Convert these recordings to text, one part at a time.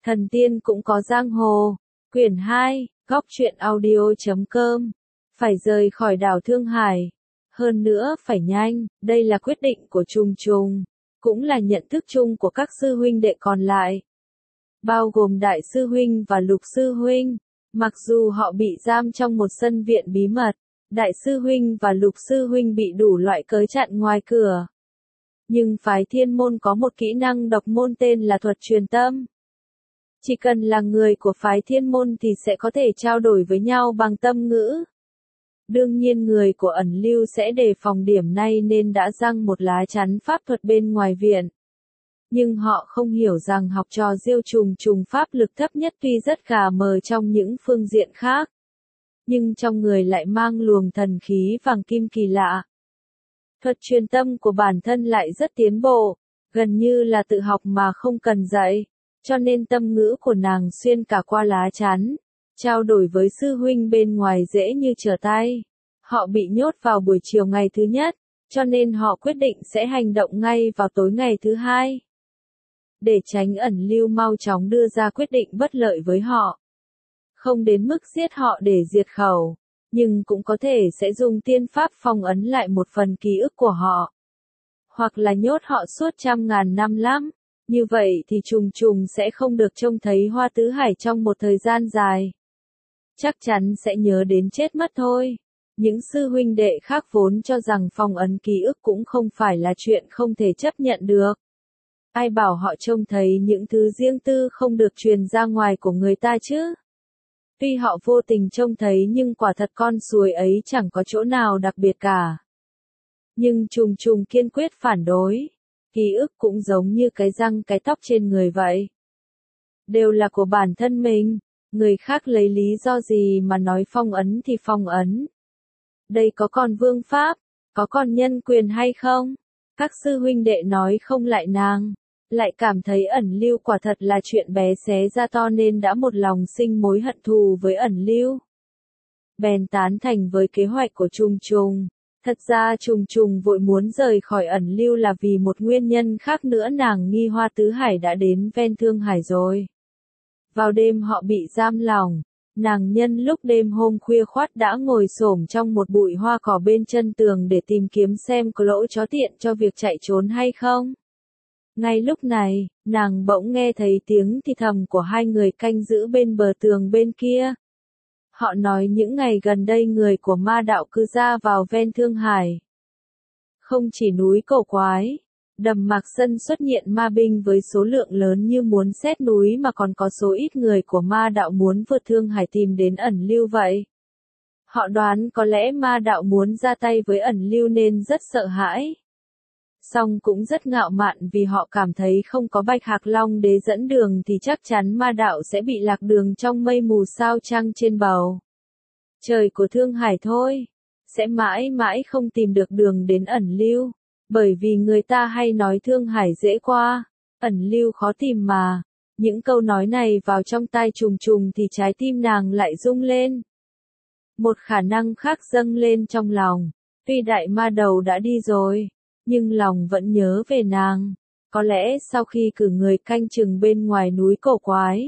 Thần tiên cũng có giang hồ. Quyển 2, góc truyện audio.com. Phải rời khỏi đảo Thương Hải. Hơn nữa phải nhanh, đây là quyết định của Trùng Trùng, cũng là nhận thức chung của các sư huynh đệ còn lại. Bao gồm Đại sư huynh và Lục sư huynh. Mặc dù họ bị giam trong một sân viện bí mật, Đại sư huynh và Lục sư huynh bị đủ loại cớ chặn ngoài cửa. Nhưng phái Thiên môn có một kỹ năng độc môn tên là thuật truyền tâm. Chỉ cần là người của phái Thiên môn thì sẽ có thể trao đổi với nhau bằng tâm ngữ. Đương nhiên người của ẩn lưu sẽ đề phòng điểm này nên đã giăng một lá chắn pháp thuật bên ngoài viện. Nhưng họ không hiểu rằng học trò Diêu Trùng Trùng pháp lực thấp nhất tuy rất gà mờ trong những phương diện khác, nhưng trong người lại mang luồng thần khí vàng kim kỳ lạ. Thuật truyền tâm của bản thân lại rất tiến bộ, gần như là tự học mà không cần dạy, cho nên tâm ngữ của nàng xuyên cả qua lá chắn, trao đổi với sư huynh bên ngoài dễ như trở tay. Họ bị nhốt vào buổi chiều ngày thứ nhất, cho nên họ quyết định sẽ hành động ngay vào tối ngày thứ hai. Để tránh ẩn lưu mau chóng đưa ra quyết định bất lợi với họ. Không đến mức giết họ để diệt khẩu, nhưng cũng có thể sẽ dùng tiên pháp phong ấn lại một phần ký ức của họ. Hoặc là nhốt họ suốt trăm ngàn năm lắm, như vậy thì Trùng Trùng sẽ không được trông thấy Hoa Tứ Hải trong một thời gian dài. Chắc chắn sẽ nhớ đến chết mất thôi. Những sư huynh đệ khác vốn cho rằng phong ấn ký ức cũng không phải là chuyện không thể chấp nhận được. Ai bảo họ trông thấy những thứ riêng tư không được truyền ra ngoài của người ta chứ? Tuy họ vô tình trông thấy nhưng quả thật con suối ấy chẳng có chỗ nào đặc biệt cả. Nhưng Trùng Trùng kiên quyết phản đối. Ký ức cũng giống như cái răng cái tóc trên người vậy. Đều là của bản thân mình, người khác lấy lý do gì mà nói phong ấn thì phong ấn. Đây có còn vương pháp, có còn nhân quyền hay không? Các sư huynh đệ nói không lại nàng, lại cảm thấy ẩn lưu quả thật là chuyện bé xé ra to nên đã một lòng sinh mối hận thù với ẩn lưu. Bèn tán thành với kế hoạch của Trùng Trùng. Thật ra Trùng Trùng vội muốn rời khỏi ẩn lưu là vì một nguyên nhân khác nữa, nàng nghi Hoa Tứ Hải đã đến ven Thương Hải rồi. Vào đêm họ bị giam lỏng, nàng nhân lúc đêm hôm khuya khoắt đã ngồi xổm trong một bụi hoa cỏ bên chân tường để tìm kiếm xem có lỗ chó tiện cho việc chạy trốn hay không. Ngay lúc này, nàng bỗng nghe thấy tiếng thì thầm của hai người canh giữ bên bờ tường bên kia. Họ nói những ngày gần đây người của ma đạo cư ra vào ven Thương Hải. Không chỉ núi Cổ Quái, Đầm Mạc Sơn xuất hiện ma binh với số lượng lớn như muốn xét núi mà còn có số ít người của ma đạo muốn vượt Thương Hải tìm đến ẩn lưu vậy. Họ đoán có lẽ ma đạo muốn ra tay với ẩn lưu nên rất sợ hãi. Song cũng rất ngạo mạn vì họ cảm thấy không có Bạch Hạc Long Đế dẫn đường thì chắc chắn ma đạo sẽ bị lạc đường trong mây mù sao trăng trên bầu trời của Thương Hải thôi. Sẽ mãi mãi không tìm được đường đến ẩn lưu. Bởi vì người ta hay nói Thương Hải dễ qua, ẩn lưu khó tìm mà. Những câu nói này vào trong tai Trùng Trùng thì trái tim nàng lại rung lên. Một khả năng khác dâng lên trong lòng. Tuy đại ma đầu đã đi rồi, nhưng lòng vẫn nhớ về nàng. Có lẽ sau khi cử người canh chừng bên ngoài núi Cổ Quái,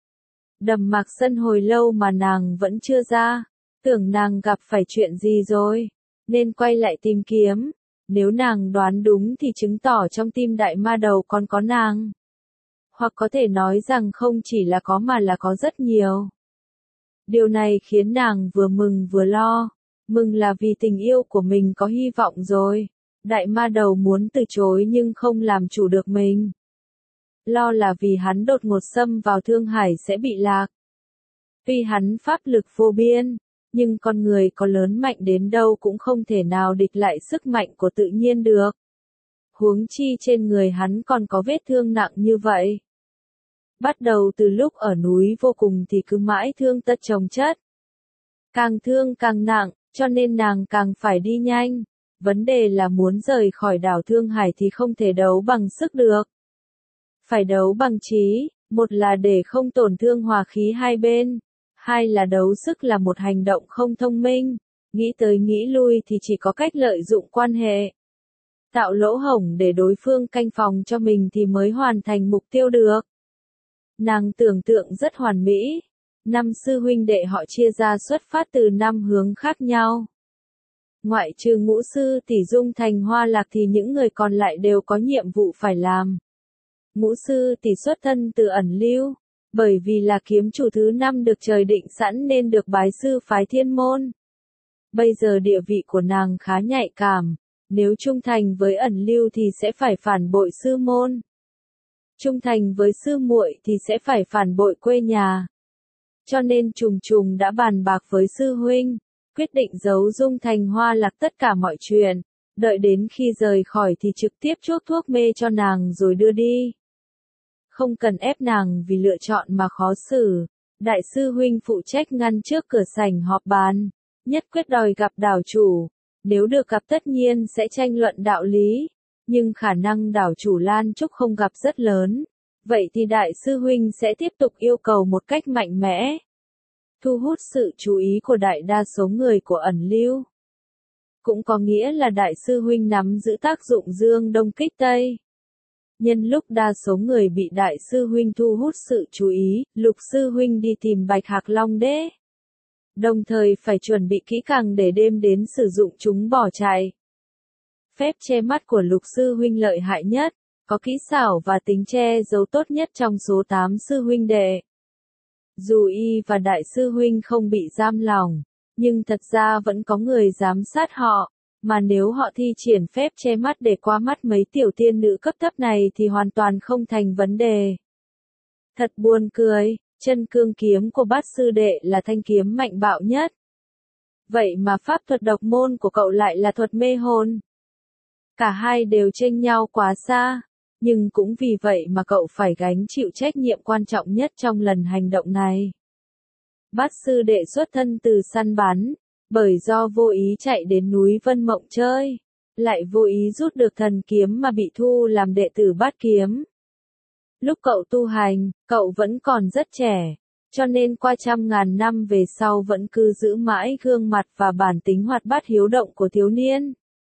Đầm Mạc Sơn hồi lâu mà nàng vẫn chưa ra, tưởng nàng gặp phải chuyện gì rồi, nên quay lại tìm kiếm. Nếu nàng đoán đúng thì chứng tỏ trong tim đại ma đầu còn có nàng. Hoặc có thể nói rằng không chỉ là có mà là có rất nhiều. Điều này khiến nàng vừa mừng vừa lo. Mừng là vì tình yêu của mình có hy vọng rồi. Đại ma đầu muốn từ chối nhưng không làm chủ được mình. Lo là vì hắn đột ngột xâm vào Thương Hải sẽ bị lạc. Tuy hắn pháp lực vô biên, nhưng con người có lớn mạnh đến đâu cũng không thể nào địch lại sức mạnh của tự nhiên được. Huống chi trên người hắn còn có vết thương nặng như vậy. Bắt đầu từ lúc ở núi vô cùng thì cứ mãi thương tật chồng chất. Càng thương càng nặng, cho nên nàng càng phải đi nhanh. Vấn đề là muốn rời khỏi đảo Thương Hải thì không thể đấu bằng sức được. Phải đấu bằng trí, một là để không tổn thương hòa khí hai bên. Hai là đấu sức là một hành động không thông minh, nghĩ tới nghĩ lui thì chỉ có cách lợi dụng quan hệ. Tạo lỗ hổng để đối phương canh phòng cho mình thì mới hoàn thành mục tiêu được. Nàng tưởng tượng rất hoàn mỹ. 5 sư huynh đệ họ chia ra xuất phát từ 5 hướng khác nhau. Ngoại trừ Ngũ sư tỷ Dung Thành Hoa Lạc thì những người còn lại đều có nhiệm vụ phải làm. Ngũ sư tỷ xuất thân từ ẩn lưu, bởi vì là kiếm chủ thứ 5 được trời định sẵn nên được bái sư phái Thiên môn. Bây giờ địa vị của nàng khá nhạy cảm, nếu trung thành với ẩn lưu thì sẽ phải phản bội sư môn. Trung thành với sư muội thì sẽ phải phản bội quê nhà. Cho nên Trùng Trùng đã bàn bạc với sư huynh, quyết định giấu Dung Thành Hoa Lạc tất cả mọi chuyện, đợi đến khi rời khỏi thì trực tiếp chuốc thuốc mê cho nàng rồi đưa đi. Không cần ép nàng vì lựa chọn mà khó xử, đại sư huynh phụ trách ngăn trước cửa sảnh họp bàn, nhất quyết đòi gặp đảo chủ, nếu được gặp tất nhiên sẽ tranh luận đạo lý, nhưng khả năng đảo chủ Lan Trúc không gặp rất lớn, vậy thì đại sư huynh sẽ tiếp tục yêu cầu một cách mạnh mẽ, thu hút sự chú ý của đại đa số người của ẩn lưu. Cũng có nghĩa là đại sư huynh nắm giữ tác dụng dương đông kích tây. Nhân lúc đa số người bị đại sư huynh thu hút sự chú ý, Lục sư huynh đi tìm Bạch Hạc Long đế. Đồng thời phải chuẩn bị kỹ càng để đêm đến sử dụng chúng bỏ chạy. Phép che mắt của Lục sư huynh lợi hại nhất, có kỹ xảo và tính che giấu tốt nhất trong số 8 sư huynh đệ. Dù y và đại sư huynh không bị giam lỏng, nhưng thật ra vẫn có người giám sát họ, mà nếu họ thi triển phép che mắt để qua mắt mấy tiểu tiên nữ cấp thấp này thì hoàn toàn không thành vấn đề. Thật buồn cười, chân cương kiếm của bát sư đệ là thanh kiếm mạnh bạo nhất. Vậy mà pháp thuật độc môn của cậu lại là thuật mê hồn. Cả hai đều chênh nhau quá xa, nhưng cũng vì vậy mà cậu phải gánh chịu trách nhiệm quan trọng nhất trong lần hành động này. Bát sư đệ xuất thân từ săn bắn, bởi do vô ý chạy đến núi Vân Mộng chơi, lại vô ý rút được thần kiếm mà bị thu làm đệ tử Bát kiếm. Lúc cậu tu hành, cậu vẫn còn rất trẻ, cho nên qua trăm ngàn năm về sau vẫn cứ giữ mãi gương mặt và bản tính hoạt bát hiếu động của thiếu niên.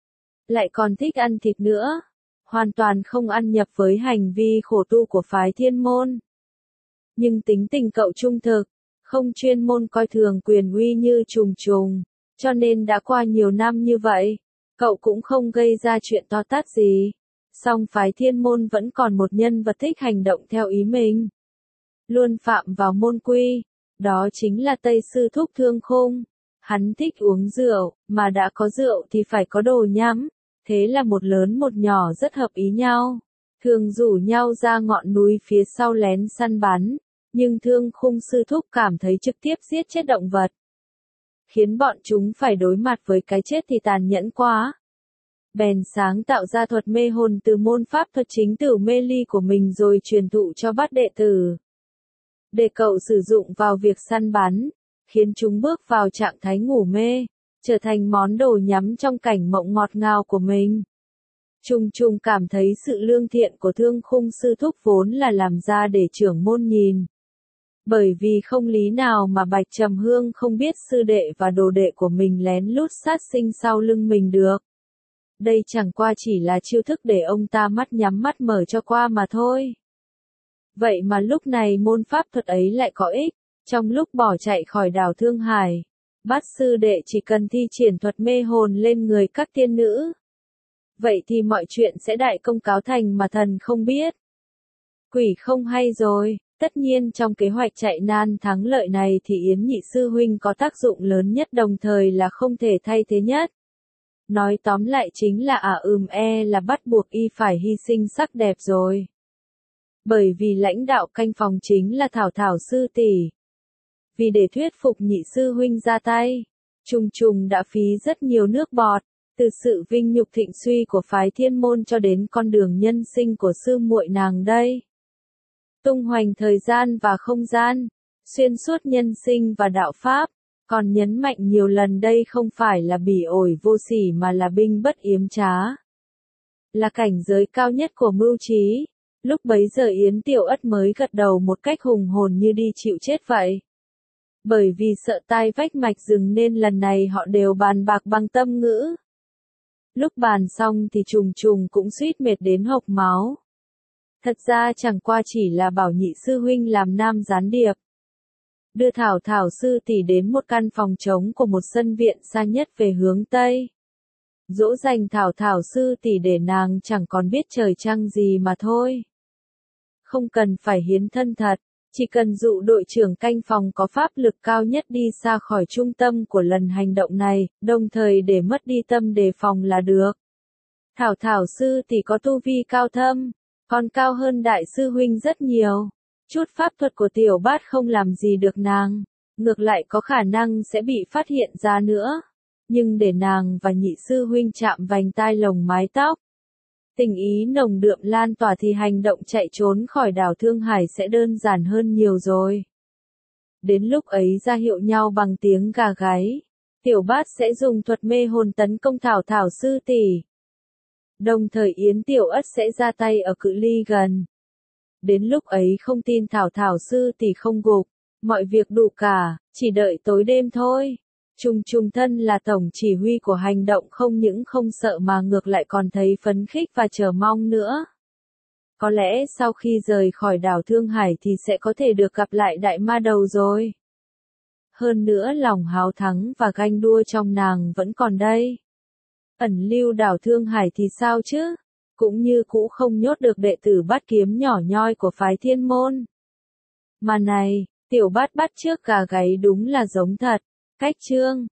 Lại còn thích ăn thịt nữa, hoàn toàn không ăn nhập với hành vi khổ tu của phái Thiên môn. Nhưng tính tình cậu trung thực, không chuyên môn coi thường quyền uy như Trùng Trùng, cho nên đã qua nhiều năm như vậy, cậu cũng không gây ra chuyện to tát gì. Song phái Thiên môn vẫn còn một nhân vật thích hành động theo ý mình, luôn phạm vào môn quy, đó chính là Tây sư thúc Thương Khung. Hắn thích uống rượu, mà đã có rượu thì phải có đồ nhắm, thế là một lớn một nhỏ rất hợp ý nhau, thường rủ nhau ra ngọn núi phía sau lén săn bắn, nhưng Thương Khung sư thúc cảm thấy trực tiếp giết chết động vật, khiến bọn chúng phải đối mặt với cái chết thì tàn nhẫn quá. Bèn sáng tạo ra thuật mê hồn từ môn pháp thuật chính tử mê ly của mình rồi truyền thụ cho bát đệ tử. Để cậu sử dụng vào việc săn bắn, khiến chúng bước vào trạng thái ngủ mê, trở thành món đồ nhắm trong cảnh mộng ngọt ngào của mình. Trùng Trùng cảm thấy sự lương thiện của Thương Khung sư thúc vốn là làm ra để trưởng môn nhìn. Bởi vì không lý nào mà Bạch Trầm Hương không biết sư đệ và đồ đệ của mình lén lút sát sinh sau lưng mình được. Đây chẳng qua chỉ là chiêu thức để ông ta mắt nhắm mắt mở cho qua mà thôi. Vậy mà lúc này môn pháp thuật ấy lại có ích, trong lúc bỏ chạy khỏi đảo Thương Hải, bát sư đệ chỉ cần thi triển thuật mê hồn lên người các tiên nữ. Vậy thì mọi chuyện sẽ đại công cáo thành mà thần không biết. Quỷ không hay rồi, tất nhiên trong kế hoạch chạy nan thắng lợi này thì Yến nhị sư huynh có tác dụng lớn nhất đồng thời là không thể thay thế nhất. Nói tóm lại chính là là bắt buộc y phải hy sinh sắc đẹp rồi. Bởi vì lãnh đạo canh phòng chính là Thảo Thảo sư tỷ. Vì để thuyết phục nhị sư huynh ra tay, Trùng Trùng đã phí rất nhiều nước bọt, từ sự vinh nhục thịnh suy của phái Thiên môn cho đến con đường nhân sinh của sư muội nàng đây. Tung hoành thời gian và không gian, xuyên suốt nhân sinh và đạo pháp, còn nhấn mạnh nhiều lần đây không phải là bỉ ổi vô sỉ mà là binh bất yếm trá. Là cảnh giới cao nhất của mưu trí. Lúc bấy giờ Yến Tiểu Ất mới gật đầu một cách hùng hồn như đi chịu chết vậy. Bởi vì sợ tai vách mạch rừng nên lần này họ đều bàn bạc bằng tâm ngữ. Lúc bàn xong thì Trùng Trùng cũng suýt mệt đến hộc máu. Thật ra chẳng qua chỉ là bảo nhị sư huynh làm nam gián điệp. Đưa Thảo Thảo sư tỷ đến một căn phòng trống của một sân viện xa nhất về hướng Tây. Dỗ dành Thảo Thảo sư tỷ để nàng chẳng còn biết trời trăng gì mà thôi. Không cần phải hiến thân thật, chỉ cần dụ đội trưởng canh phòng có pháp lực cao nhất đi xa khỏi trung tâm của lần hành động này, đồng thời để mất đi tâm đề phòng là được. Thảo Thảo sư tỷ có tu vi cao thâm, còn cao hơn đại sư huynh rất nhiều. Chút pháp thuật của tiểu bát không làm gì được nàng, ngược lại có khả năng sẽ bị phát hiện ra nữa. Nhưng để nàng và nhị sư huynh chạm vành tai lồng mái tóc, tình ý nồng đượm lan tỏa thì hành động chạy trốn khỏi đảo Thương Hải sẽ đơn giản hơn nhiều rồi. Đến lúc ấy ra hiệu nhau bằng tiếng gà gáy, tiểu bát sẽ dùng thuật mê hồn tấn công Thảo Thảo sư tỷ. Đồng thời Yến Tiểu Ất sẽ ra tay ở cự ly gần. Đến lúc ấy không tin Thảo Thảo sư tỷ không gục, mọi việc đủ cả, chỉ đợi tối đêm thôi. Trung thân là tổng chỉ huy của hành động không những không sợ mà ngược lại còn thấy phấn khích và chờ mong nữa. Có lẽ sau khi rời khỏi đảo Thương Hải thì sẽ có thể được gặp lại đại ma đầu rồi. Hơn nữa lòng háo thắng và ganh đua trong nàng vẫn còn đây. Ẩn lưu đảo Thương Hải thì sao chứ? Cũng như cũ không nhốt được đệ tử Bát Kiếm nhỏ nhoi của phái Thiên Môn. Mà này, tiểu bát bắt trước gà gáy đúng là giống thật. Cách chương